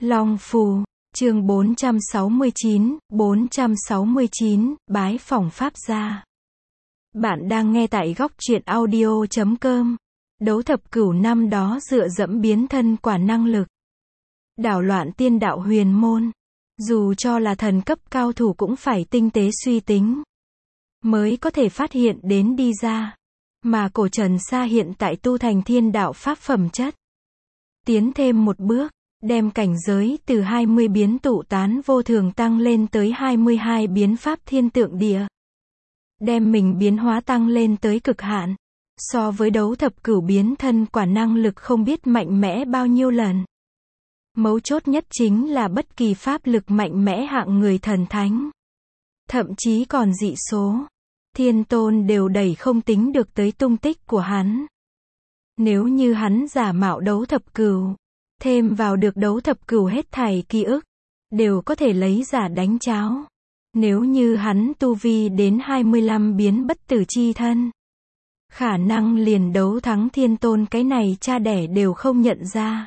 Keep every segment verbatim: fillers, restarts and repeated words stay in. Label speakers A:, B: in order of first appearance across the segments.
A: Long Phù, chương bốn trăm sáu mươi chín, bốn trăm sáu mươi chín, bái phỏng Pháp gia. Bạn đang nghe tại góc truyện audio chấm com. Đấu thập cửu năm đó dựa dẫm biến thân quả năng lực. Đảo loạn tiên đạo huyền môn. Dù cho là thần cấp cao thủ cũng phải tinh tế suy tính. Mới có thể phát hiện đến đi ra. Mà cổ Trần Sa hiện tại tu thành thiên đạo pháp phẩm chất. Tiến thêm một bước. Đem cảnh giới từ hai mươi biến tụ tán vô thường tăng lên tới hai mươi hai biến pháp thiên tượng địa. Đem mình biến hóa tăng lên tới cực hạn. So với đấu thập cửu biến thân quả năng lực không biết mạnh mẽ bao nhiêu lần. Mấu chốt nhất chính là bất kỳ pháp lực mạnh mẽ hạng người thần thánh. Thậm chí còn dị số. Thiên tôn đều đẩy không tính được tới tung tích của hắn. Nếu như hắn giả mạo đấu thập cửu. Thêm vào được đấu thập cửu hết thảy ký ức. Đều có thể lấy giả đánh cháo. Nếu như hắn tu vi đến hai mươi lăm biến bất tử chi thân. Khả năng liền đấu thắng thiên tôn cái này cha đẻ đều không nhận ra.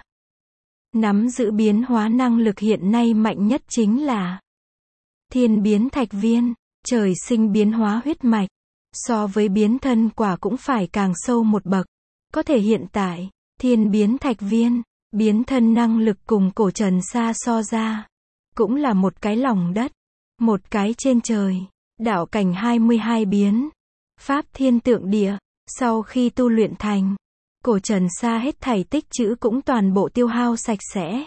A: Nắm giữ biến hóa năng lực hiện nay mạnh nhất chính là thiên biến thạch viên, trời sinh biến hóa huyết mạch. So với biến thân quả cũng phải càng sâu một bậc. Có thể hiện tại, thiên biến thạch viên, biến thân năng lực cùng cổ Trần Sa so ra. Cũng là một cái lòng đất, một cái trên trời, đạo cảnh hai mươi hai biến. Pháp thiên tượng địa, sau khi tu luyện thành, cổ Trần Sa hết thảy tích trữ cũng toàn bộ tiêu hao sạch sẽ.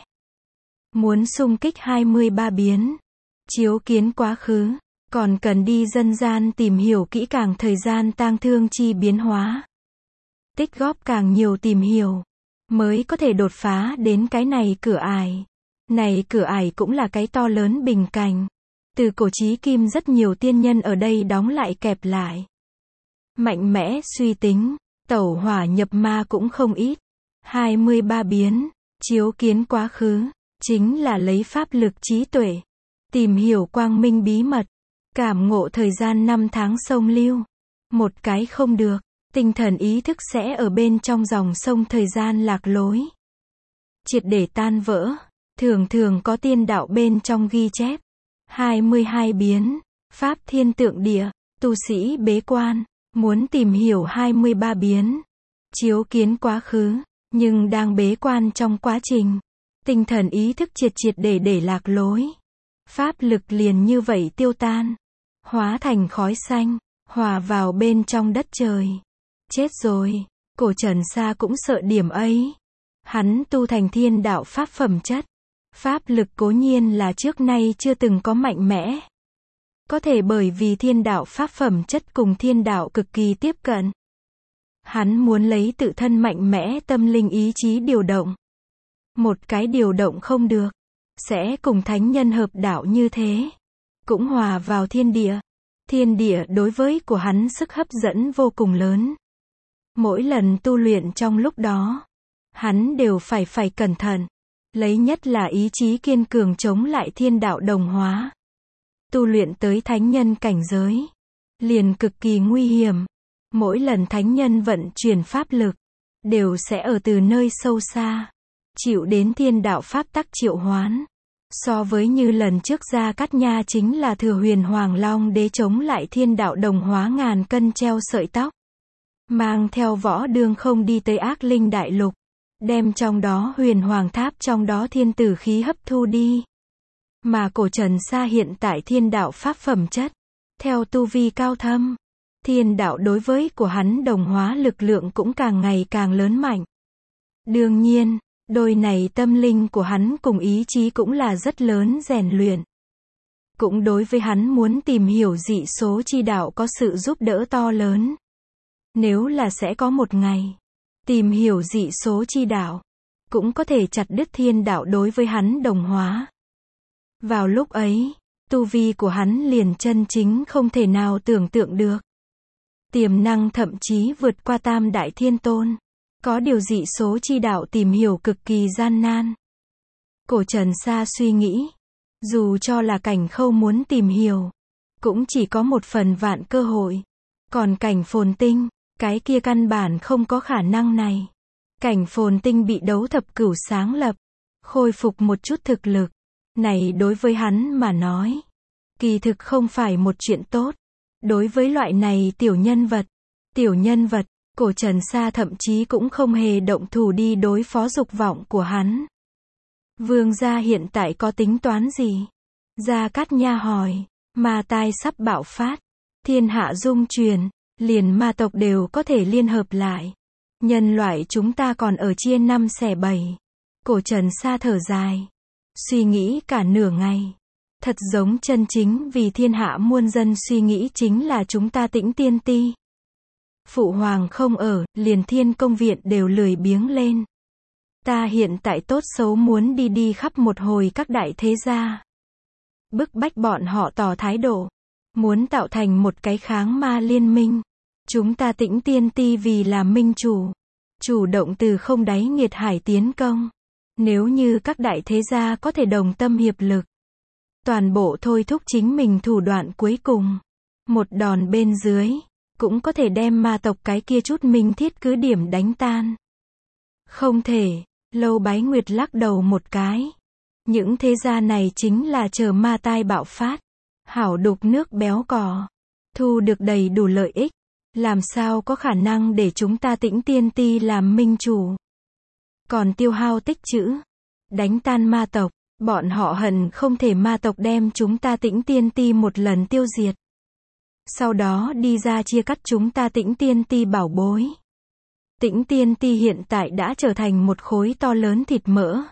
A: Muốn xung kích hai mươi ba biến, chiếu kiến quá khứ, còn cần đi dân gian tìm hiểu kỹ càng thời gian tang thương chi biến hóa. Tích góp càng nhiều tìm hiểu, mới có thể đột phá đến cái này cửa ải. Này cửa ải cũng là cái to lớn bình cảnh. Từ cổ chí kim rất nhiều tiên nhân ở đây đóng lại kẹp lại. Mạnh mẽ suy tính, tẩu hỏa nhập ma cũng không ít. hai mươi ba biến, chiếu kiến quá khứ, chính là lấy pháp lực trí tuệ. Tìm hiểu quang minh bí mật, cảm ngộ thời gian năm tháng sông lưu. Một cái không được, tinh thần ý thức sẽ ở bên trong dòng sông thời gian lạc lối. Triệt để tan vỡ, thường thường có tiên đạo bên trong ghi chép. hai mươi hai biến, pháp thiên tượng địa, tu sĩ bế quan, muốn tìm hiểu hai mươi ba biến. Chiếu kiến quá khứ, nhưng đang bế quan trong quá trình. Tinh thần ý thức triệt triệt để để lạc lối. Pháp lực liền như vậy tiêu tan. Hóa thành khói xanh, hòa vào bên trong đất trời. Chết rồi, cổ Trần Sa cũng sợ điểm ấy. Hắn tu thành thiên đạo pháp phẩm chất. Pháp lực cố nhiên là trước nay chưa từng có mạnh mẽ. Có thể bởi vì thiên đạo pháp phẩm chất cùng thiên đạo cực kỳ tiếp cận. Hắn muốn lấy tự thân mạnh mẽ tâm linh ý chí điều động. Một cái điều động không được. Sẽ cùng thánh nhân hợp đạo như thế. Cũng hòa vào thiên địa. Thiên địa đối với của hắn sức hấp dẫn vô cùng lớn. Mỗi lần tu luyện trong lúc đó, hắn đều phải phải cẩn thận. Lấy nhất là ý chí kiên cường chống lại thiên đạo đồng hóa. Tu luyện tới thánh nhân cảnh giới, liền cực kỳ nguy hiểm. Mỗi lần thánh nhân vận chuyển pháp lực, đều sẽ ở từ nơi sâu xa, chịu đến thiên đạo pháp tắc triệu hoán. So với như lần trước Gia Cát Nha chính là thừa huyền hoàng long đế chống lại thiên đạo đồng hóa ngàn cân treo sợi tóc. Mang theo võ đương không đi tới ác linh đại lục. Đem trong đó huyền hoàng tháp trong đó thiên tử khí hấp thu đi. Mà cổ Trần Sa hiện tại thiên đạo pháp phẩm chất. Theo tu vi cao thâm. Thiên đạo đối với của hắn đồng hóa lực lượng cũng càng ngày càng lớn mạnh. Đương nhiên, đôi này tâm linh của hắn cùng ý chí cũng là rất lớn rèn luyện. Cũng đối với hắn muốn tìm hiểu dị số chi đạo có sự giúp đỡ to lớn. Nếu là sẽ có một ngày tìm hiểu dị số chi đạo, cũng có thể chặt đứt thiên đạo đối với hắn đồng hóa. Vào lúc ấy, tu vi của hắn liền chân chính không thể nào tưởng tượng được. Tiềm năng thậm chí vượt qua tam đại thiên tôn. Có điều dị số chi đạo tìm hiểu cực kỳ gian nan. Cổ Trần Sa suy nghĩ, dù cho là cảnh khâu muốn tìm hiểu, cũng chỉ có một phần vạn cơ hội. Còn cảnh phồn tinh, cái kia căn bản không có khả năng này. Cảnh phồn tinh bị đấu thập cửu sáng lập. khôi phục một chút thực lực. Này đối với hắn mà nói, kỳ thực không phải một chuyện tốt. Đối với loại này tiểu nhân vật, tiểu nhân vật, Cổ Trần Sa thậm chí cũng không hề động thủ đi đối phó dục vọng của hắn. Vương gia hiện tại có tính toán gì? Gia Cát Nha hỏi, ma tai sắp bạo phát, thiên hạ dung truyền, liền ma tộc đều có thể liên hợp lại. Nhân loại chúng ta còn ở chia năm xẻ bảy. Cổ Trần Sa thở dài, suy nghĩ cả nửa ngày. Thật giống chân chính vì thiên hạ muôn dân suy nghĩ chính là chúng ta Tĩnh Tiên Ti. Phụ hoàng không ở, liền Thiên Công Viện đều lười biếng lên. Ta hiện tại tốt xấu muốn đi đi khắp một hồi các đại thế gia. Bức bách bọn họ tỏ thái độ. Muốn tạo thành một cái kháng ma liên minh. Chúng ta Tĩnh Tiên Ti vì là minh chủ. Chủ động từ không đáy nghiệt hải tiến công. Nếu như các đại thế gia có thể đồng tâm hiệp lực. Toàn bộ thôi thúc chính mình thủ đoạn cuối cùng. Một đòn bên dưới. Cũng có thể đem ma tộc cái kia chút minh thiết cứ điểm đánh tan. Không thể. Lâu Bái Nguyệt lắc đầu một cái. Những thế gia này chính là chờ ma tai bạo phát. Hảo đục nước béo cò. Thu được đầy đủ lợi ích. Làm sao có khả năng để chúng ta Tĩnh Tiên Ti làm minh chủ. Còn tiêu hao tích trữ. Đánh tan ma tộc. Bọn họ hận không thể ma tộc đem chúng ta Tĩnh Tiên Ti một lần tiêu diệt. Sau đó đi ra chia cắt chúng ta Tĩnh Tiên Ti bảo bối. Tĩnh Tiên Ti hiện tại đã trở thành một khối to lớn thịt mỡ.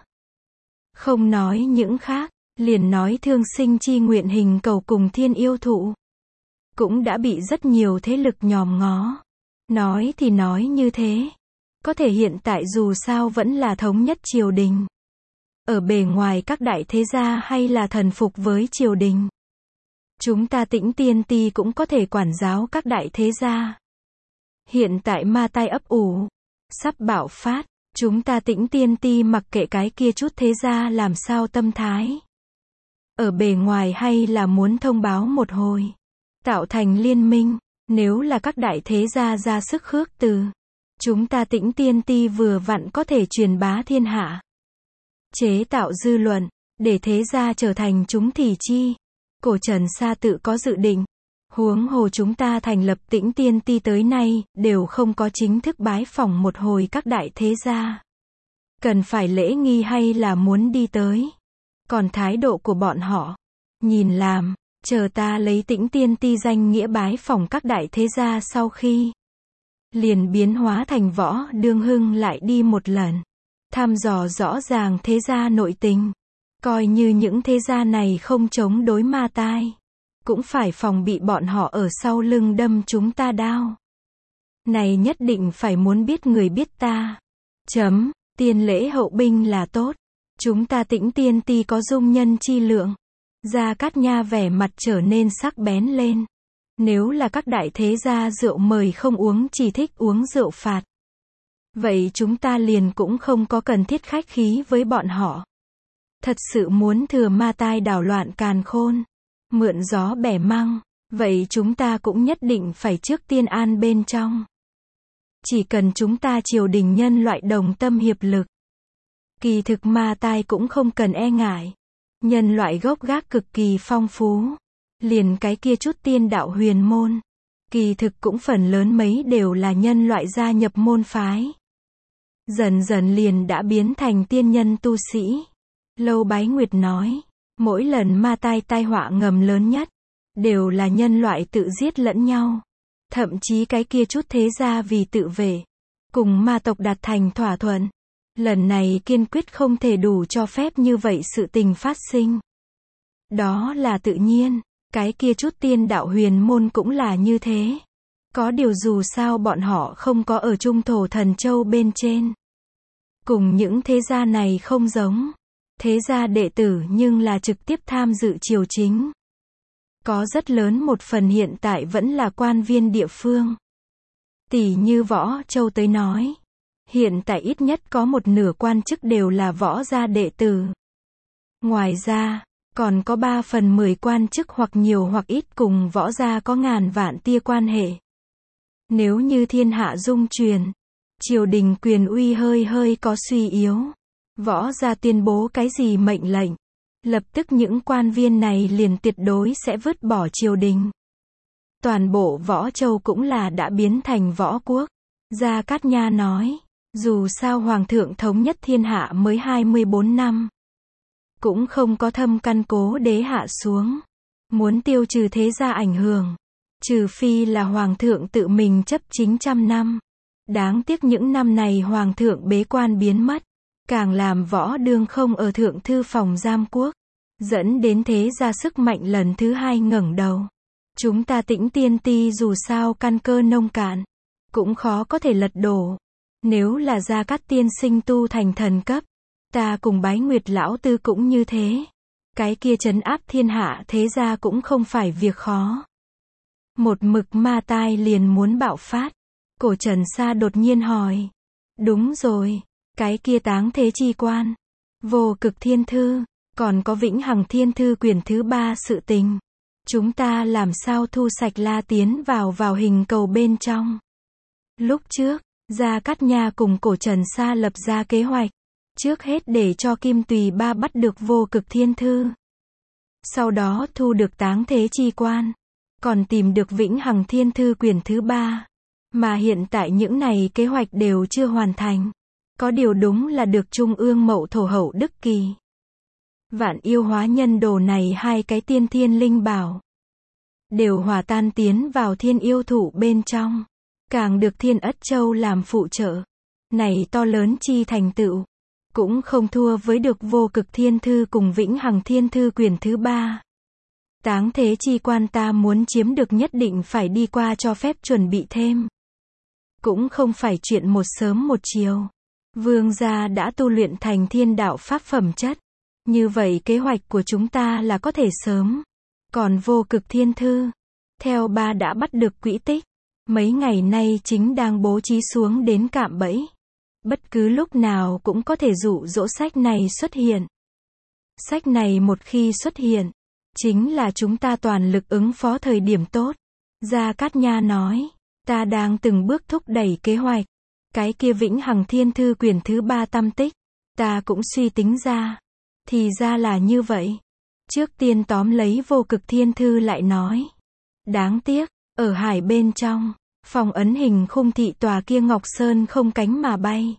A: Không nói những khác, liền nói Thương Sinh Chi Nguyện Hình Cầu cùng Thiên Yêu Thụ. Cũng đã bị rất nhiều thế lực nhòm ngó. Nói thì nói như thế. Có thể hiện tại dù sao vẫn là thống nhất triều đình. Ở bề ngoài các đại thế gia hay là thần phục với triều đình. Chúng ta Tĩnh Tiên Ti cũng có thể quản giáo các đại thế gia. Hiện tại ma tai ấp ủ. Sắp bạo phát. Chúng ta Tĩnh Tiên Ti mặc kệ cái kia chút thế gia làm sao tâm thái. Ở bề ngoài hay là muốn thông báo một hồi. Tạo thành liên minh. Nếu là các đại thế gia ra sức khước từ. Chúng ta Tĩnh Tiên Ti vừa vặn có thể truyền bá thiên hạ. Chế tạo dư luận. Để thế gia trở thành chúng thị chi. Cổ Trần Sa tự có dự định. Huống hồ chúng ta thành lập Tĩnh Tiên Ti tới nay, đều không có chính thức bái phỏng một hồi các đại thế gia. Cần phải lễ nghi hay là muốn đi tới. Còn thái độ của bọn họ. Nhìn làm, chờ ta lấy Tĩnh Tiên Ti danh nghĩa bái phỏng các đại thế gia sau khi. Liền biến hóa thành Võ Đương Hưng lại đi một lần. Thăm dò rõ ràng thế gia nội tình. Coi như những thế gia này không chống đối ma tai. Cũng phải phòng bị bọn họ ở sau lưng đâm chúng ta đao. Này nhất định phải muốn biết người biết ta. Chấm, tiên lễ hậu binh là tốt. Chúng ta Tĩnh Tiên Ti có dung nhân chi lượng. Gia Cát Nha vẻ mặt trở nên sắc bén lên. Nếu là các đại thế gia rượu mời không uống chỉ thích uống rượu phạt. Vậy chúng ta liền cũng không có cần thiết khách khí với bọn họ. Thật sự muốn thừa ma tai đảo loạn càn khôn. Mượn gió bẻ măng. Vậy chúng ta cũng nhất định phải trước tiên an bên trong. Chỉ cần chúng ta triều đình nhân loại đồng tâm hiệp lực. Kỳ thực ma tai cũng không cần e ngại. Nhân loại gốc gác cực kỳ phong phú. Liền cái kia chút tiên đạo huyền môn. Kỳ thực cũng phần lớn mấy đều là nhân loại gia nhập môn phái. Dần dần liền đã biến thành tiên nhân tu sĩ. Lâu Bái Nguyệt nói. Mỗi lần ma tai tai họa ngầm lớn nhất. Đều là nhân loại tự giết lẫn nhau. Thậm chí cái kia chút thế gia vì tự vệ. Cùng ma tộc đạt thành thỏa thuận. Lần này kiên quyết không thể đủ cho phép như vậy sự tình phát sinh. Đó là tự nhiên. Cái kia chút tiên đạo huyền môn cũng là như thế. Có điều dù sao bọn họ không có ở trung thổ thần châu bên trên. Cùng những thế gia này không giống. Thế gia đệ tử nhưng là trực tiếp tham dự triều chính. Có rất lớn một phần hiện tại vẫn là quan viên địa phương. Tỷ như Võ Châu tới nói. Hiện tại ít nhất có một nửa quan chức đều là võ gia đệ tử. Ngoài ra, còn có ba phần mười quan chức hoặc nhiều hoặc ít cùng võ gia có ngàn vạn tia quan hệ. Nếu như thiên hạ dung truyền, triều đình quyền uy hơi hơi có suy yếu. Võ gia tuyên bố cái gì mệnh lệnh, lập tức những quan viên này liền tuyệt đối sẽ vứt bỏ triều đình. Toàn bộ Võ Châu cũng là đã biến thành võ quốc. Gia Cát Nha nói, dù sao Hoàng thượng thống nhất thiên hạ mới hai mươi bốn năm. Cũng không có thâm căn cố đế hạ xuống. Muốn tiêu trừ thế gia ảnh hưởng. Trừ phi là Hoàng thượng tự mình chấp chính trăm năm. Đáng tiếc những năm này Hoàng thượng bế quan biến mất. Càng làm Võ Đương không ở thượng thư phòng giam quốc. Dẫn đến thế gia sức mạnh lần thứ hai ngẩng đầu. Chúng ta Tĩnh Tiên Ti dù sao căn cơ nông cạn. Cũng khó có thể lật đổ. Nếu là Gia Cát tiên sinh tu thành thần cấp. Ta cùng Bái Nguyệt lão tư cũng như thế. Cái kia trấn áp thiên hạ thế gia cũng không phải việc khó. Một mực ma tai liền muốn bạo phát. Cổ Trần Sa đột nhiên hỏi. Đúng rồi. Cái kia Táng Thế Chi Quan. Vô Cực Thiên Thư. Còn có Vĩnh Hằng Thiên Thư quyển thứ ba sự tình. Chúng ta làm sao thu sạch La tiến vào vào hình cầu bên trong. Lúc trước, Gia Cát Nha cùng Cổ Trần Sa lập ra kế hoạch. Trước hết để cho Kim Tùy Ba bắt được Vô Cực Thiên Thư. Sau đó thu được Táng Thế Chi Quan. Còn tìm được Vĩnh Hằng Thiên Thư quyển thứ ba. Mà hiện tại những này kế hoạch đều chưa hoàn thành. Có điều đúng là được Trung ương Mậu Thổ Hậu Đức Kỳ. Vạn Yêu Hóa Nhân Đồ này hai cái tiên thiên linh bảo. Đều hòa tan tiến vào thiên yêu thụ bên trong. Càng được Thiên Ất Châu làm phụ trợ. Này to lớn chi thành tựu. Cũng không thua với được Vô Cực Thiên Thư cùng Vĩnh Hằng Thiên Thư quyển thứ ba. Táng Thế Chi Quan ta muốn chiếm được nhất định phải đi qua cho phép chuẩn bị thêm. Cũng không phải chuyện một sớm một chiều. Vương gia đã tu luyện thành thiên đạo pháp phẩm chất. Như vậy kế hoạch của chúng ta là có thể sớm. Còn Vô Cực Thiên Thư, theo ba đã bắt được quỹ tích. Mấy ngày nay chính đang bố trí xuống đến cạm bẫy. Bất cứ lúc nào cũng có thể dụ dỗ sách này xuất hiện. Sách này một khi xuất hiện, chính là chúng ta toàn lực ứng phó thời điểm tốt. Gia Cát Nha nói, ta đang từng bước thúc đẩy kế hoạch. Cái kia Vĩnh Hằng Thiên Thư quyển thứ ba tâm tích, ta cũng suy tính ra. Thì ra là như vậy. Trước tiên tóm lấy Vô Cực Thiên Thư lại nói. Đáng tiếc, ở hải bên trong, phòng ấn hình khung thị tòa kia Ngọc Sơn không cánh mà bay.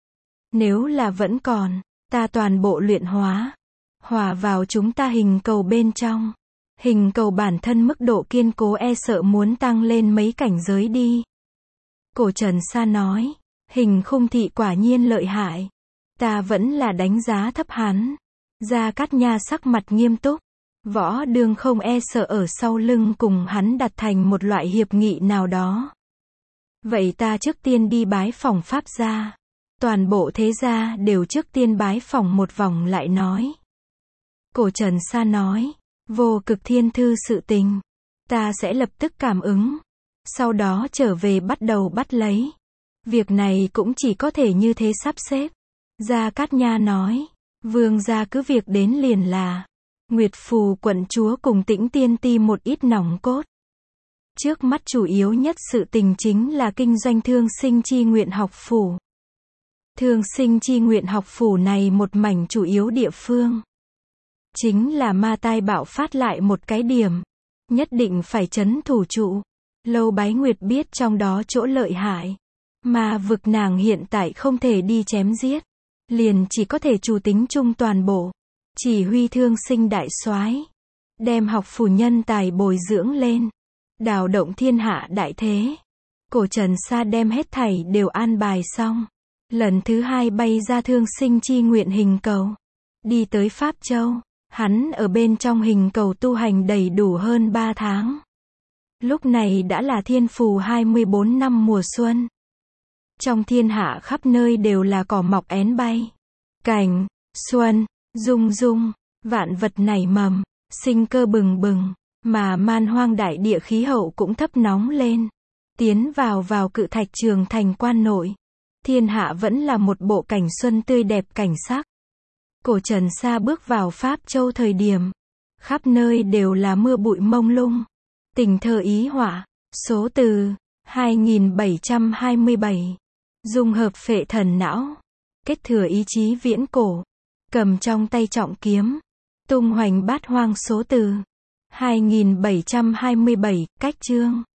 A: Nếu là vẫn còn, ta toàn bộ luyện hóa, hòa vào chúng ta hình cầu bên trong. Hình cầu bản thân mức độ kiên cố e sợ muốn tăng lên mấy cảnh giới đi. Cổ Trần Sa nói, hình khung thị quả nhiên lợi hại. Ta vẫn là đánh giá thấp hắn. Gia Cát Nha sắc mặt nghiêm túc. Võ Đương không e sợ ở sau lưng cùng hắn đặt thành một loại hiệp nghị nào đó. Vậy ta trước tiên đi bái phỏng Pháp gia. Toàn bộ thế gia đều trước tiên bái phỏng một vòng lại nói. Cổ Trần Sa nói, Vô Cực Thiên Thư sự tình. Ta sẽ lập tức cảm ứng. Sau đó trở về bắt đầu bắt lấy. Việc này cũng chỉ có thể như thế sắp xếp. Gia Cát Nha nói, vương gia cứ việc đến liền là. Nguyệt Phù quận chúa cùng Tĩnh Tiên Ti một ít nòng cốt. Trước mắt chủ yếu nhất sự tình chính là kinh doanh Thương Sinh Chi Nguyện học phủ. Thương Sinh Chi Nguyện học phủ này một mảnh chủ yếu địa phương. Chính là ma tai bạo phát lại một cái điểm. Nhất định phải trấn thủ trụ. Lâu Bái Nguyệt biết trong đó chỗ lợi hại. Mà vực nàng hiện tại không thể đi chém giết. Liền chỉ có thể chủ tính chung toàn bộ. Chỉ huy Thương Sinh đại soái, đem học phủ nhân tài bồi dưỡng lên. Đào động thiên hạ đại thế. Cổ Trần Sa đem hết thảy đều an bài xong. Lần thứ hai bay ra Thương Sinh Chi Nguyện hình cầu. Đi tới Pháp Châu. Hắn ở bên trong hình cầu tu hành đầy đủ hơn ba tháng. Lúc này đã là thiên phù hai mươi bốn năm mùa xuân. Trong thiên hạ khắp nơi đều là cỏ mọc én bay. Cảnh, xuân, rung rung, vạn vật nảy mầm, sinh cơ bừng bừng. Mà man hoang đại địa khí hậu cũng thấp nóng lên. Tiến vào vào Cự Thạch Trường thành quan nội. Thiên hạ vẫn là một bộ cảnh xuân tươi đẹp cảnh sắc. Cổ Trần Sa bước vào Pháp Châu thời điểm. Khắp nơi đều là mưa bụi mông lung. Tình thơ ý họa. Số từ hai nghìn bảy trăm hai mươi bảy. Dung hợp phệ thần não. kết thừa ý chí viễn cổ, cầm trong tay trọng kiếm, tung hoành bát hoang số từ. hai nghìn bảy trăm hai mươi bảy, cách chương.